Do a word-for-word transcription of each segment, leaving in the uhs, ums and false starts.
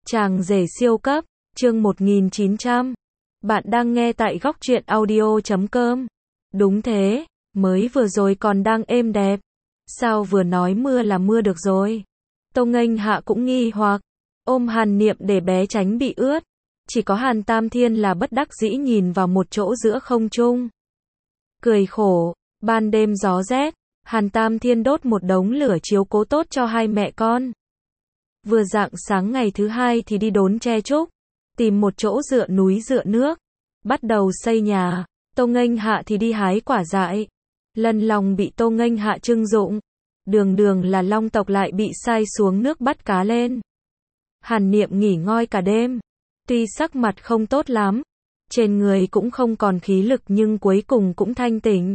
Chàng rể siêu cấp, chương một nghìn chín trăm. Bạn đang nghe tại góc truyện audio chấm com. Đúng thế, mới vừa rồi còn đang êm đẹp. Sao vừa nói mưa là mưa được rồi? Tô Nghênh Hạ cũng nghi hoặc, ôm Hàn Niệm để bé tránh bị ướt. Chỉ có Hàn Tam Thiên là bất đắc dĩ nhìn vào một chỗ giữa không trung. Cười khổ, ban đêm gió rét, Hàn Tam Thiên đốt một đống lửa chiếu cố tốt cho hai mẹ con. Vừa rạng sáng ngày thứ hai thì đi đốn tre trúc, tìm một chỗ dựa núi dựa nước, bắt đầu xây nhà. Tô Nghênh Hạ thì đi hái quả dại. Lần lòng bị Tô Nghênh Hạ trưng dụng, đường đường là long tộc lại bị sai xuống nước bắt cá lên. Hàn Niệm nghỉ ngơi cả đêm, tuy sắc mặt không tốt lắm, trên người cũng không còn khí lực nhưng cuối cùng cũng thanh tỉnh.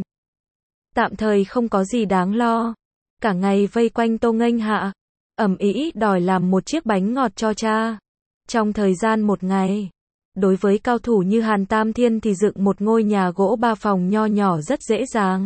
Tạm thời không có gì đáng lo, cả ngày vây quanh Tô Nghênh Hạ, ầm ĩ đòi làm một chiếc bánh ngọt cho cha. Trong thời gian một ngày, đối với cao thủ như Hàn Tam Thiên thì dựng một ngôi nhà gỗ ba phòng nho nhỏ rất dễ dàng.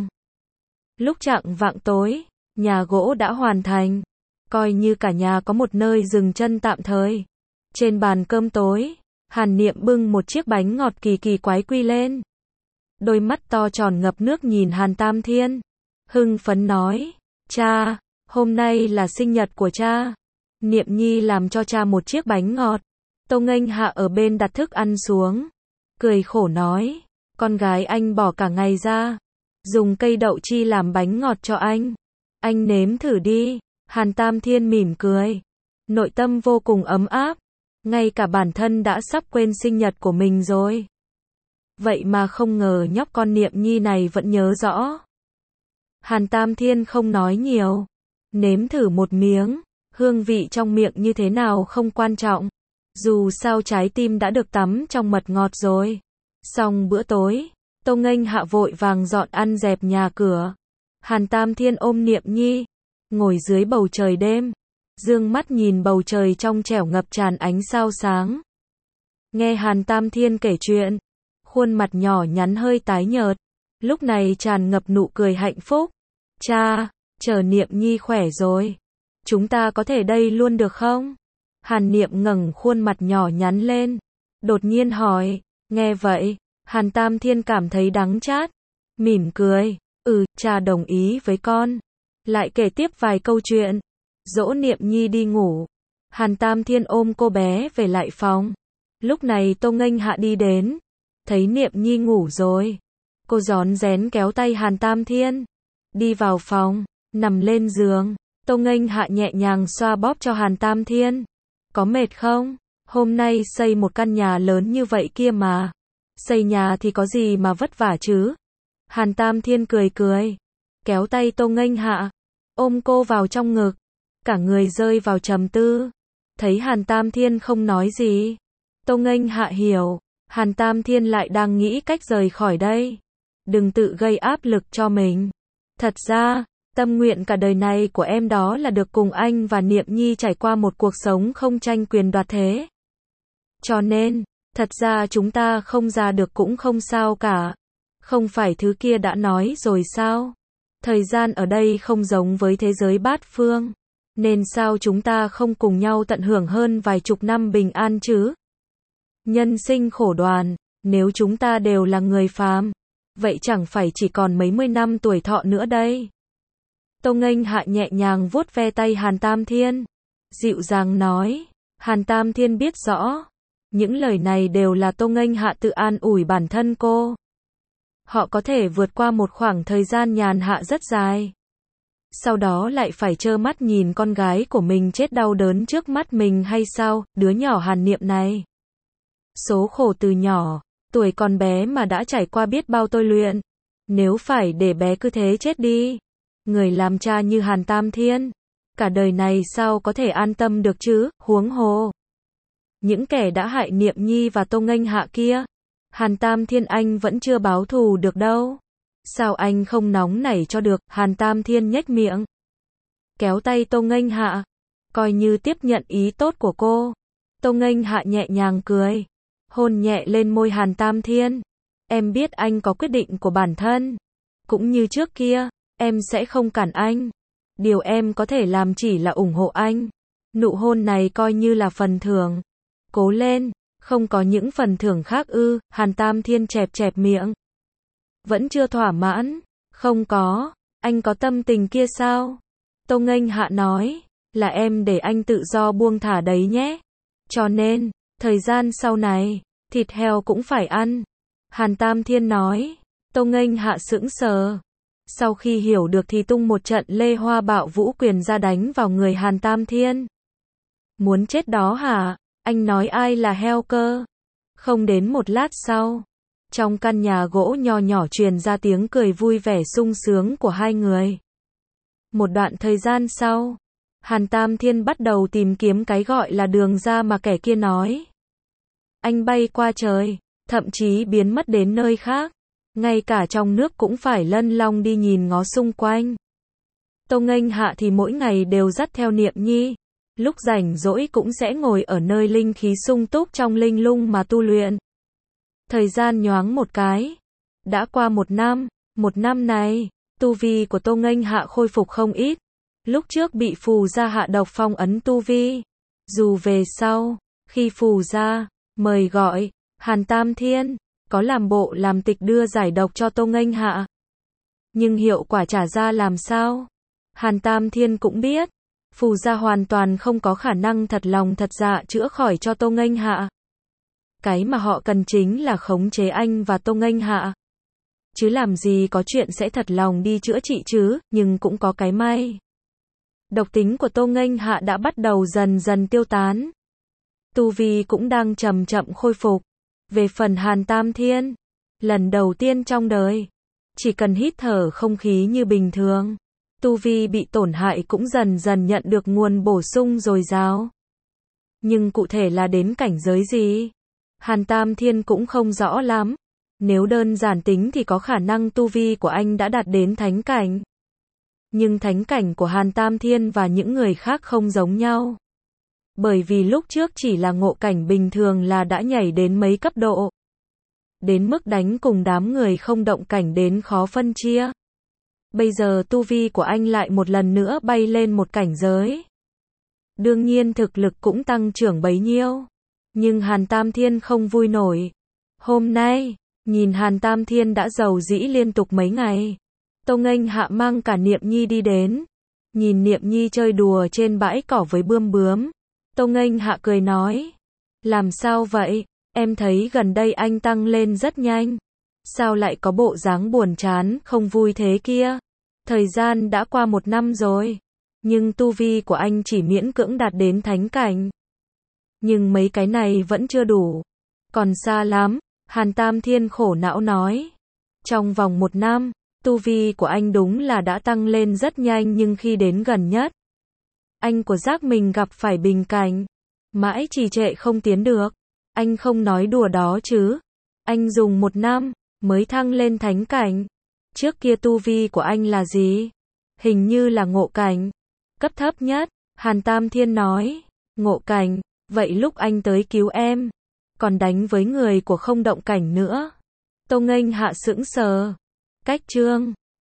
Lúc chạng vạng tối, nhà gỗ đã hoàn thành, coi như cả nhà có một nơi dừng chân tạm thời. Trên bàn cơm tối, Hàn Niệm bưng một chiếc bánh ngọt kỳ kỳ quái quy lên. Đôi mắt to tròn ngập nước nhìn Hàn Tam Thiên, hưng phấn nói, cha, hôm nay là sinh nhật của cha. Niệm Nhi làm cho cha một chiếc bánh ngọt. Tô Nghênh Hạ ở bên đặt thức ăn xuống, cười khổ nói, con gái anh bỏ cả ngày ra, dùng cây đậu chi làm bánh ngọt cho anh. Anh nếm thử đi. Hàn Tam Thiên mỉm cười, nội tâm vô cùng ấm áp, ngay cả bản thân đã sắp quên sinh nhật của mình rồi. Vậy mà không ngờ nhóc con Niệm Nhi này vẫn nhớ rõ. Hàn Tam Thiên không nói nhiều, nếm thử một miếng, hương vị trong miệng như thế nào không quan trọng, dù sao trái tim đã được tắm trong mật ngọt rồi. Xong bữa tối, Tô Nghênh Hạ vội vàng dọn ăn dẹp nhà cửa. Hàn Tam Thiên ôm Niệm Nhi, ngồi dưới bầu trời đêm, dương mắt nhìn bầu trời trong trẻo ngập tràn ánh sao sáng. Nghe Hàn Tam Thiên kể chuyện, khuôn mặt nhỏ nhắn hơi tái nhợt, lúc này tràn ngập nụ cười hạnh phúc. Cha, chờ Niệm Nhi khỏe rồi, chúng ta có thể đây luôn được không? Hàn Niệm ngẩng khuôn mặt nhỏ nhắn lên, đột nhiên hỏi. Nghe vậy, Hàn Tam Thiên cảm thấy đắng chát, mỉm cười, ừ, cha đồng ý với con. Lại kể tiếp vài câu chuyện, dỗ Niệm Nhi đi ngủ. Hàn Tam Thiên ôm cô bé về lại phòng. Lúc này Tô Nghênh Hạ đi đến, thấy Niệm Nhi ngủ rồi, cô rón rén kéo tay Hàn Tam Thiên, đi vào phòng, nằm lên giường. Tô Nghênh Hạ nhẹ nhàng xoa bóp cho Hàn Tam Thiên. Có mệt không? Hôm nay xây một căn nhà lớn như vậy kia mà. Xây nhà thì có gì mà vất vả chứ? Hàn Tam Thiên cười cười, kéo tay Tô Nghênh Hạ, ôm cô vào trong ngực, cả người rơi vào trầm tư. Thấy Hàn Tam Thiên không nói gì, Tô Nghênh Hạ hiểu, Hàn Tam Thiên lại đang nghĩ cách rời khỏi đây. Đừng tự gây áp lực cho mình. Thật ra, tâm nguyện cả đời này của em đó là được cùng anh và Niệm Nhi trải qua một cuộc sống không tranh quyền đoạt thế. Cho nên, thật ra chúng ta không ra được cũng không sao cả. Không phải thứ kia đã nói rồi sao? Thời gian ở đây không giống với thế giới bát phương. Nên sao chúng ta không cùng nhau tận hưởng hơn vài chục năm bình an chứ? Nhân sinh khổ đoàn, nếu chúng ta đều là người phàm, vậy chẳng phải chỉ còn mấy mươi năm tuổi thọ nữa đây. Tô Nghênh Hạ nhẹ nhàng vuốt ve tay Hàn Tam Thiên, dịu dàng nói. Hàn Tam Thiên biết rõ, những lời này đều là Tô Nghênh Hạ tự an ủi bản thân cô. Họ có thể vượt qua một khoảng thời gian nhàn hạ rất dài, sau đó lại phải trơ mắt nhìn con gái của mình chết đau đớn trước mắt mình hay sao? Đứa nhỏ Hàn Niệm này, số khổ từ nhỏ, tuổi còn bé mà đã trải qua biết bao tôi luyện. Nếu phải để bé cứ thế chết đi, người làm cha như Hàn Tam Thiên, cả đời này sao có thể an tâm được chứ? Huống hồ, những kẻ đã hại Niệm Nhi và Tô Nghênh Hạ kia, Hàn Tam Thiên anh vẫn chưa báo thù được đâu. Sao anh không nóng nảy cho được? Hàn Tam Thiên nhếch miệng, kéo tay Tô Nghênh Hạ, coi như tiếp nhận ý tốt của cô. Tô Nghênh Hạ nhẹ nhàng cười, hôn nhẹ lên môi Hàn Tam Thiên. Em biết anh có quyết định của bản thân, cũng như trước kia, em sẽ không cản anh. Điều em có thể làm chỉ là ủng hộ anh. Nụ hôn này coi như là phần thưởng. Cố lên, không có những phần thưởng khác ư? Hàn Tam Thiên chẹp chẹp miệng. Vẫn chưa thỏa mãn. Không có, anh có tâm tình kia sao? Tô Nghênh Hạ nói, là em để anh tự do buông thả đấy nhé. Cho nên, thời gian sau này, thịt heo cũng phải ăn. Hàn Tam Thiên nói. Tô Nghênh Hạ sững sờ. Sau khi hiểu được thì tung một trận lê hoa bạo vũ quyền ra đánh vào người Hàn Tam Thiên. Muốn chết đó hả? Anh nói ai là heo cơ? Không đến một lát sau, trong căn nhà gỗ nho nhỏ truyền ra tiếng cười vui vẻ sung sướng của hai người. Một đoạn thời gian sau, Hàn Tam Thiên bắt đầu tìm kiếm cái gọi là đường ra mà kẻ kia nói. Anh bay qua trời, thậm chí biến mất đến nơi khác. Ngay cả trong nước cũng phải lân long đi nhìn ngó xung quanh. Tô Nghênh Hạ thì mỗi ngày đều dắt theo Niệm Nhi. Lúc rảnh rỗi cũng sẽ ngồi ở nơi linh khí sung túc trong linh lung mà tu luyện. Thời gian nhoáng một cái. Đã qua một năm. Một năm này, tu vi của Tô Nghênh Hạ khôi phục không ít. Lúc trước bị phù gia hạ độc phong ấn tu vi. Dù về sau, khi phù gia mời gọi Hàn Tam Thiên có làm bộ làm tịch đưa giải độc cho Tô Nghênh Hạ. Nhưng hiệu quả trả ra làm sao? Hàn Tam Thiên cũng biết, phù gia hoàn toàn không có khả năng thật lòng thật dạ chữa khỏi cho Tô Nghênh Hạ. Cái mà họ cần chính là khống chế anh và Tô Nghênh Hạ. Chứ làm gì có chuyện sẽ thật lòng đi chữa trị chứ, nhưng cũng có cái may. Độc tính của Tô Nghênh Hạ đã bắt đầu dần dần tiêu tán. Tu vi cũng đang chậm chậm khôi phục. Về phần Hàn Tam Thiên, lần đầu tiên trong đời, chỉ cần hít thở không khí như bình thường, tu vi bị tổn hại cũng dần dần nhận được nguồn bổ sung dồi dào. Nhưng cụ thể là đến cảnh giới gì? Hàn Tam Thiên cũng không rõ lắm. Nếu đơn giản tính thì có khả năng tu vi của anh đã đạt đến thánh cảnh. Nhưng thánh cảnh của Hàn Tam Thiên và những người khác không giống nhau. Bởi vì lúc trước chỉ là ngộ cảnh bình thường là đã nhảy đến mấy cấp độ. Đến mức đánh cùng đám người không động cảnh đến khó phân chia. Bây giờ tu vi của anh lại một lần nữa bay lên một cảnh giới. Đương nhiên thực lực cũng tăng trưởng bấy nhiêu. Nhưng Hàn Tam Thiên không vui nổi. Hôm nay, nhìn Hàn Tam Thiên đã giàu dĩ liên tục mấy ngày. Tô Nghênh Hạ mang cả Niệm Nhi đi đến. Nhìn Niệm Nhi chơi đùa trên bãi cỏ với bươm bướm. Tô Nghênh Hạ cười nói. Làm sao vậy? Em thấy gần đây anh tăng lên rất nhanh. Sao lại có bộ dáng buồn chán, không vui thế kia? Thời gian đã qua một năm rồi. Nhưng tu vi của anh chỉ miễn cưỡng đạt đến thánh cảnh. Nhưng mấy cái này vẫn chưa đủ. Còn xa lắm. Hàn Tam Thiên khổ não nói. Trong vòng một năm, tu vi của anh đúng là đã tăng lên rất nhanh nhưng khi đến gần nhất, anh của giác mình gặp phải bình cảnh. Mãi trì trệ không tiến được. Anh không nói đùa đó chứ. Anh dùng một năm, mới thăng lên thánh cảnh. Trước kia tu vi của anh là gì? Hình như là ngộ cảnh. Cấp thấp nhất, Hàn Tam Thiên nói. Ngộ cảnh, vậy lúc anh tới cứu em, còn đánh với người của không động cảnh nữa. Tô Nghênh Hạ sững sờ. Cách chương